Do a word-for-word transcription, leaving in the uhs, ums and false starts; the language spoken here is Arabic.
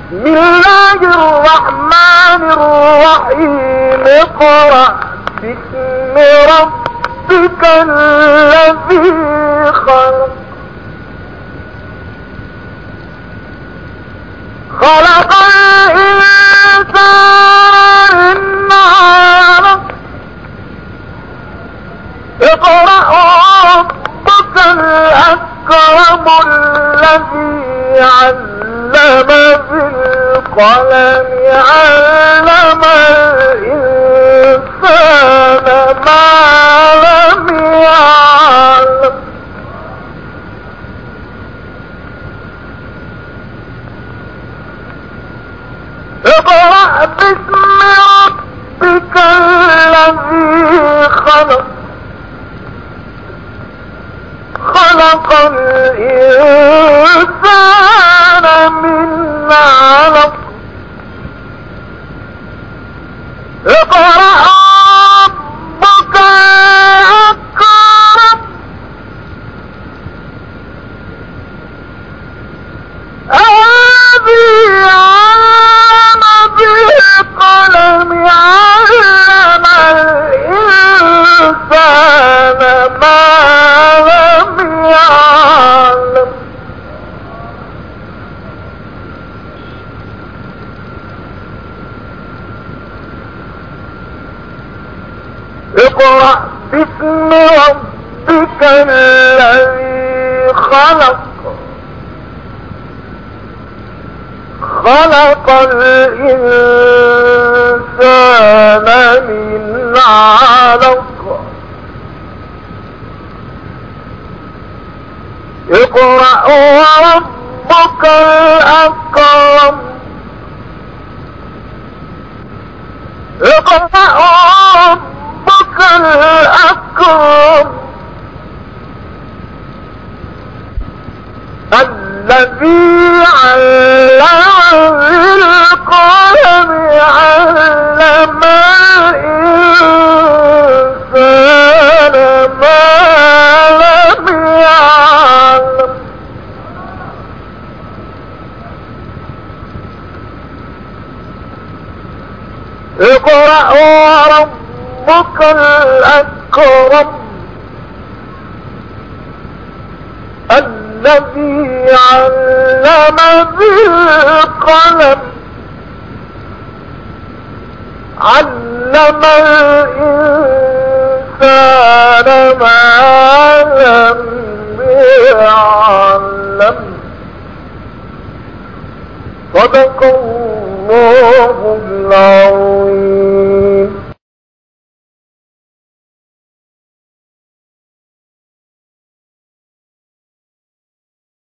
بسم الله الرحمن الرحيم اقرأ باسم ربك الذي خلق خلق الإنسان من علق اقرأ ربك الأكرم الذي علم بالقلم علم الإنسان ما لم يعلم اقرأ باسم ربك الذي خلق خلق الإنسان من علق اقرأ ربك الأكرم الذي علم بالقلم علم الإنسان ما لم يعلم اقرأ باسم ربك الذي خلق خلق الإنسان من علق اقرأ وربك الأكرم اقرأ وربك الأكرم الذي علم بالقلم علم الإنسان ما لم يعلم اقرأ وربك الأكرم الذي علم بالقلم علم الإنسان ما لم يعلم صدق الله العظيم.